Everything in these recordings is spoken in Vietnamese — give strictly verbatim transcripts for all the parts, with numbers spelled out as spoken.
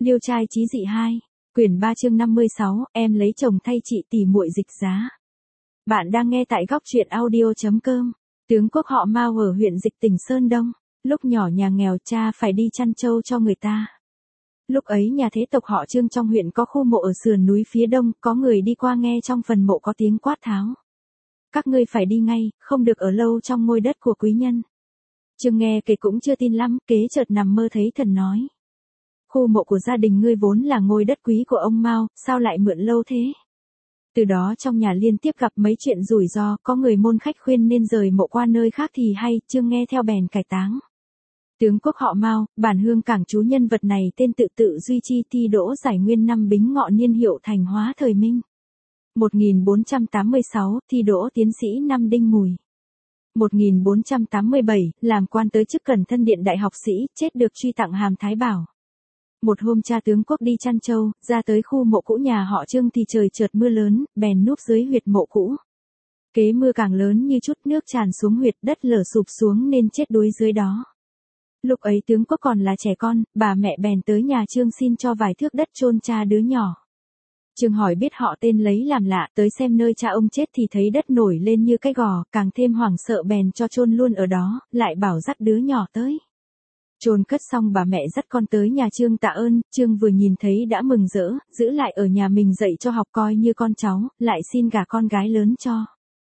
Liêu trai chí dị hai, quyển ba chương năm mươi sáu, em lấy chồng thay chị tỷ muội dịch giá. Bạn đang nghe tại góc truyện audio chấm com. Tướng quốc họ Mao ở huyện Dịch Tỉnh Sơn Đông, lúc nhỏ nhà nghèo cha phải đi chăn trâu cho người ta. Lúc ấy nhà thế tộc họ Trương trong huyện có khu mộ ở sườn núi phía đông, có người đi qua nghe trong phần mộ có tiếng quát tháo. Các ngươi phải đi ngay, không được ở lâu trong ngôi đất của quý nhân. Trương nghe kể cũng chưa tin lắm, kế chợt nằm mơ thấy thần nói. Khu mộ của gia đình ngươi vốn là ngôi đất quý của ông Mao, sao lại mượn lâu thế? Từ đó trong nhà liên tiếp gặp mấy chuyện rủi ro, có người môn khách khuyên nên rời mộ qua nơi khác thì hay, Trương nghe theo bèn cải táng. Tướng quốc họ Mao, bản hương cảng chú nhân vật này tên tự tự duy chi thi đỗ giải nguyên năm Bính Ngọ niên hiệu Thành Hóa thời Minh. một nghìn bốn trăm tám mươi sáu, thi đỗ tiến sĩ năm Đinh Mùi. một nghìn bốn trăm tám mươi bảy, làm quan tới chức Cẩn Thân Điện đại học sĩ, chết được truy tặng hàm Thái Bảo. Một hôm cha tướng quốc đi chăn trâu, ra tới khu mộ cũ nhà họ Trương thì trời chợt mưa lớn, bèn núp dưới huyệt mộ cũ. Kế mưa càng lớn như chút nước tràn xuống huyệt, đất lở sụp xuống nên chết đuối dưới đó. Lúc ấy tướng quốc còn là trẻ con, bà mẹ bèn tới nhà Trương xin cho vài thước đất chôn cha đứa nhỏ. Trương hỏi biết họ tên lấy làm lạ, tới xem nơi cha ông chết thì thấy đất nổi lên như cái gò, càng thêm hoảng sợ bèn cho chôn luôn ở đó, lại bảo dắt đứa nhỏ tới. Chôn cất xong bà mẹ dắt con tới nhà Trương tạ ơn, Trương vừa nhìn thấy đã mừng rỡ, giữ lại ở nhà mình dạy cho học coi như con cháu, lại xin gả con gái lớn cho.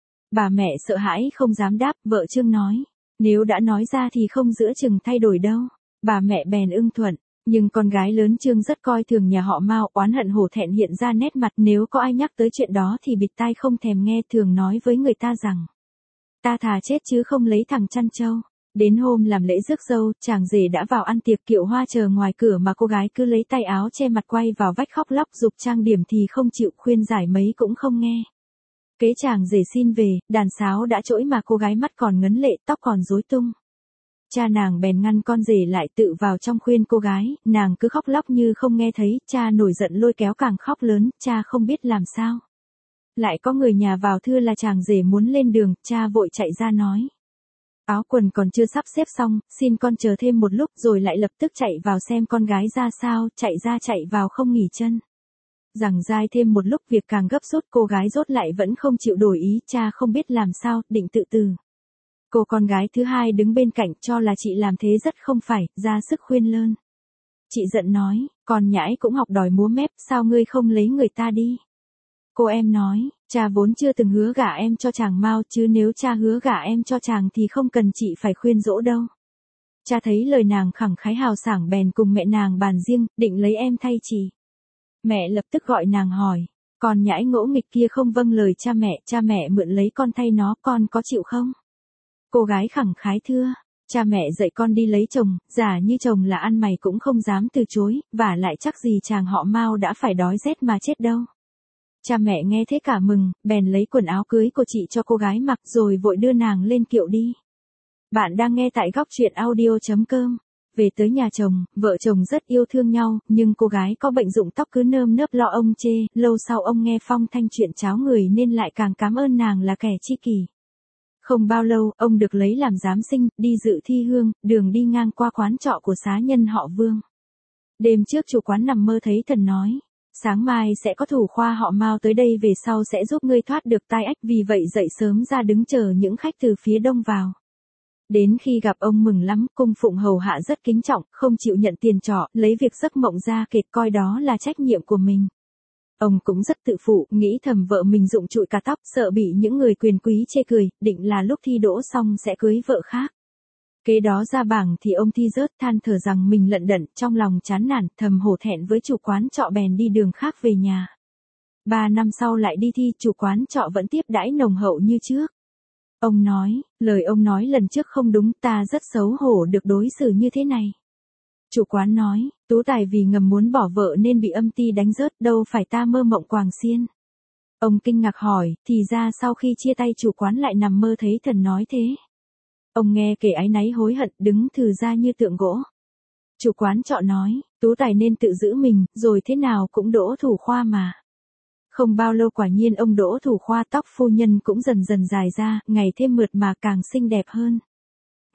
Bà mẹ sợ hãi không dám đáp, vợ Trương nói, nếu đã nói ra thì không giữa chừng thay đổi đâu. Bà mẹ bèn ưng thuận, nhưng con gái lớn Trương rất coi thường nhà họ Mao, oán hận hổ thẹn hiện ra nét mặt, nếu có ai nhắc tới chuyện đó thì bịt tai không thèm nghe, thường nói với người ta rằng, ta thà chết chứ không lấy thằng chăn trâu. Đến hôm làm lễ rước dâu, chàng rể đã vào ăn tiệc, Kiệu Hoa chờ ngoài cửa mà cô gái cứ lấy tay áo che mặt quay vào vách khóc lóc giục trang điểm thì không chịu, khuyên giải mấy cũng không nghe. Kế chàng rể xin về, đàn sáo đã trỗi mà cô gái mắt còn ngấn lệ, tóc còn rối tung. Cha nàng bèn ngăn con rể lại, tự vào trong khuyên cô gái, nàng cứ khóc lóc như không nghe thấy, cha nổi giận lôi kéo càng khóc lớn, cha không biết làm sao. Lại có người nhà vào thưa là chàng rể muốn lên đường, cha vội chạy ra nói. Áo quần còn chưa sắp xếp xong, xin con chờ thêm một lúc, rồi lại lập tức chạy vào xem con gái ra sao, chạy ra chạy vào không nghỉ chân. Rằng dai thêm một lúc việc càng gấp rút, cô gái rốt lại vẫn không chịu đổi ý, cha không biết làm sao, định tự từ. Cô con gái thứ hai đứng bên cạnh cho là chị làm thế rất không phải, ra sức khuyên lơn. Chị giận nói, con nhãi cũng học đòi múa mép, sao ngươi không lấy người ta đi. Cô em nói, cha vốn chưa từng hứa gả em cho chàng Mao, chứ nếu cha hứa gả em cho chàng thì không cần chị phải khuyên dỗ đâu. Cha thấy lời nàng khẳng khái hào sảng bèn cùng mẹ nàng bàn riêng, định lấy em thay chị. Mẹ lập tức gọi nàng hỏi, con nhãi ngỗ nghịch kia không vâng lời cha mẹ, cha mẹ mượn lấy con thay nó, con có chịu không? Cô gái khẳng khái thưa, cha mẹ dạy con đi lấy chồng, giả như chồng là ăn mày cũng không dám từ chối, và lại chắc gì chàng họ Mao đã phải đói rét mà chết đâu. Cha mẹ nghe thế cả mừng, bèn lấy quần áo cưới của chị cho cô gái mặc rồi vội đưa nàng lên kiệu đi. Bạn đang nghe tại góc truyện audio chấm com. Về tới nhà chồng, vợ chồng rất yêu thương nhau, nhưng cô gái có bệnh rụng tóc cứ nơm nớp lo ông chê, lâu sau ông nghe phong thanh chuyện cháo người nên lại càng cảm ơn nàng là kẻ tri kỷ. Không bao lâu, ông được lấy làm giám sinh, đi dự thi hương, đường đi ngang qua quán trọ của xá nhân họ Vương. Đêm trước chủ quán nằm mơ thấy thần nói, sáng mai sẽ có thủ khoa họ Mao tới đây, về sau sẽ giúp ngươi thoát được tai ách, vì vậy dậy sớm ra đứng chờ những khách từ phía đông vào. Đến khi gặp ông mừng lắm, cung phụng hầu hạ rất kính trọng, không chịu nhận tiền trọ, lấy việc giấc mộng ra kể, coi đó là trách nhiệm của mình. Ông cũng rất tự phụ, nghĩ thầm vợ mình rụng trụi cả tóc, sợ bị những người quyền quý chê cười, định là lúc thi đỗ xong sẽ cưới vợ khác. Kế đó ra bảng thì ông thi rớt, than thở rằng mình lận đận, trong lòng chán nản, thầm hổ thẹn với chủ quán trọ bèn đi đường khác về nhà. Ba năm sau lại đi thi, chủ quán trọ vẫn tiếp đãi nồng hậu như trước. Ông nói, lời ông nói lần trước không đúng, ta rất xấu hổ được đối xử như thế này. Chủ quán nói, Tú Tài vì ngầm muốn bỏ vợ nên bị âm ty đánh rớt, đâu phải ta mơ mộng quàng xiên. Ông kinh ngạc hỏi, thì ra sau khi chia tay chủ quán lại nằm mơ thấy thần nói thế. Ông nghe kể áy náy hối hận, đứng thừ ra như tượng gỗ. Chủ quán trọ nói, Tú Tài nên tự giữ mình, rồi thế nào cũng đỗ thủ khoa mà. Không bao lâu quả nhiên ông đỗ thủ khoa, tóc phu nhân cũng dần dần dài ra, ngày thêm mượt mà càng xinh đẹp hơn.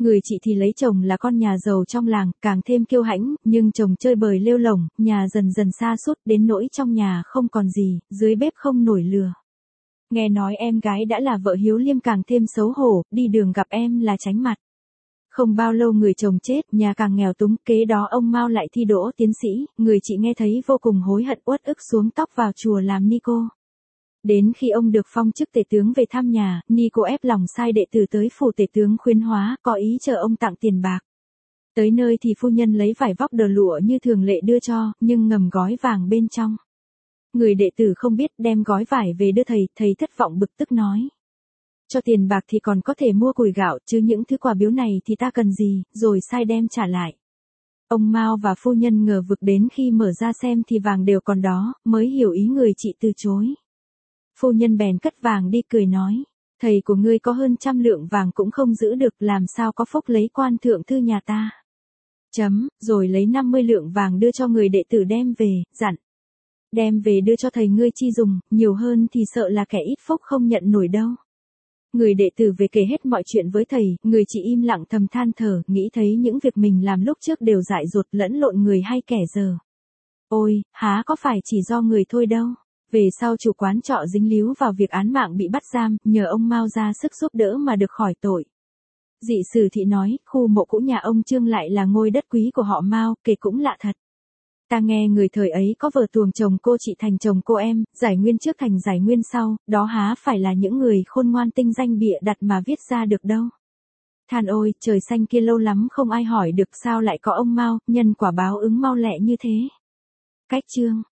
Người chị thì lấy chồng là con nhà giàu trong làng, càng thêm kiêu hãnh, nhưng chồng chơi bời lêu lổng, nhà dần dần sa sút đến nỗi trong nhà không còn gì, dưới bếp không nổi lửa. Nghe nói em gái đã là vợ hiếu liêm càng thêm xấu hổ, đi đường gặp em là tránh mặt. Không bao lâu người chồng chết, nhà càng nghèo túng, kế đó ông Mao lại thi đỗ tiến sĩ, người chị nghe thấy vô cùng hối hận uất ức xuống tóc vào chùa làm ni cô. Đến khi ông được phong chức tể tướng về thăm nhà, ni cô ép lòng sai đệ tử tới phủ tể tướng khuyến hóa, có ý chờ ông tặng tiền bạc. Tới nơi thì phu nhân lấy vải vóc đờ lụa như thường lệ đưa cho, nhưng ngầm gói vàng bên trong. Người đệ tử không biết đem gói vải về đưa thầy, thầy thất vọng bực tức nói. Cho tiền bạc thì còn có thể mua củi gạo, chứ những thứ quà biếu này thì ta cần gì, rồi sai đem trả lại. Ông Mao và phu nhân ngờ vực đến khi mở ra xem thì vàng đều còn đó, mới hiểu ý người chị từ chối. Phu nhân bèn cất vàng đi cười nói, thầy của ngươi có hơn trăm lượng vàng cũng không giữ được, làm sao có phúc lấy quan thượng thư nhà ta. Chấm, rồi lấy năm mươi lượng vàng đưa cho người đệ tử đem về, dặn. Đem về đưa cho thầy ngươi chi dùng, nhiều hơn thì sợ là kẻ ít phúc không nhận nổi đâu. Người đệ tử về kể hết mọi chuyện với thầy, người chị im lặng thầm than thở, nghĩ thấy những việc mình làm lúc trước đều dại dột lẫn lộn người hay kẻ giờ. Ôi, há có phải chỉ do người thôi đâu. Về sau chủ quán trọ dính líu vào việc án mạng bị bắt giam, nhờ ông Mao ra sức giúp đỡ mà được khỏi tội. Dị sử thị nói, khu mộ cũ nhà ông Trương lại là ngôi đất quý của họ Mao, kể cũng lạ thật. Ta nghe người thời ấy có vợ tuồng chồng cô chị thành chồng cô em, giải nguyên trước thành giải nguyên sau, đó há phải là những người khôn ngoan tinh danh bịa đặt mà viết ra được đâu. Than ôi, trời xanh kia lâu lắm không ai hỏi được sao lại có ông Mao, nhân quả báo ứng mau lẹ như thế. Cách chương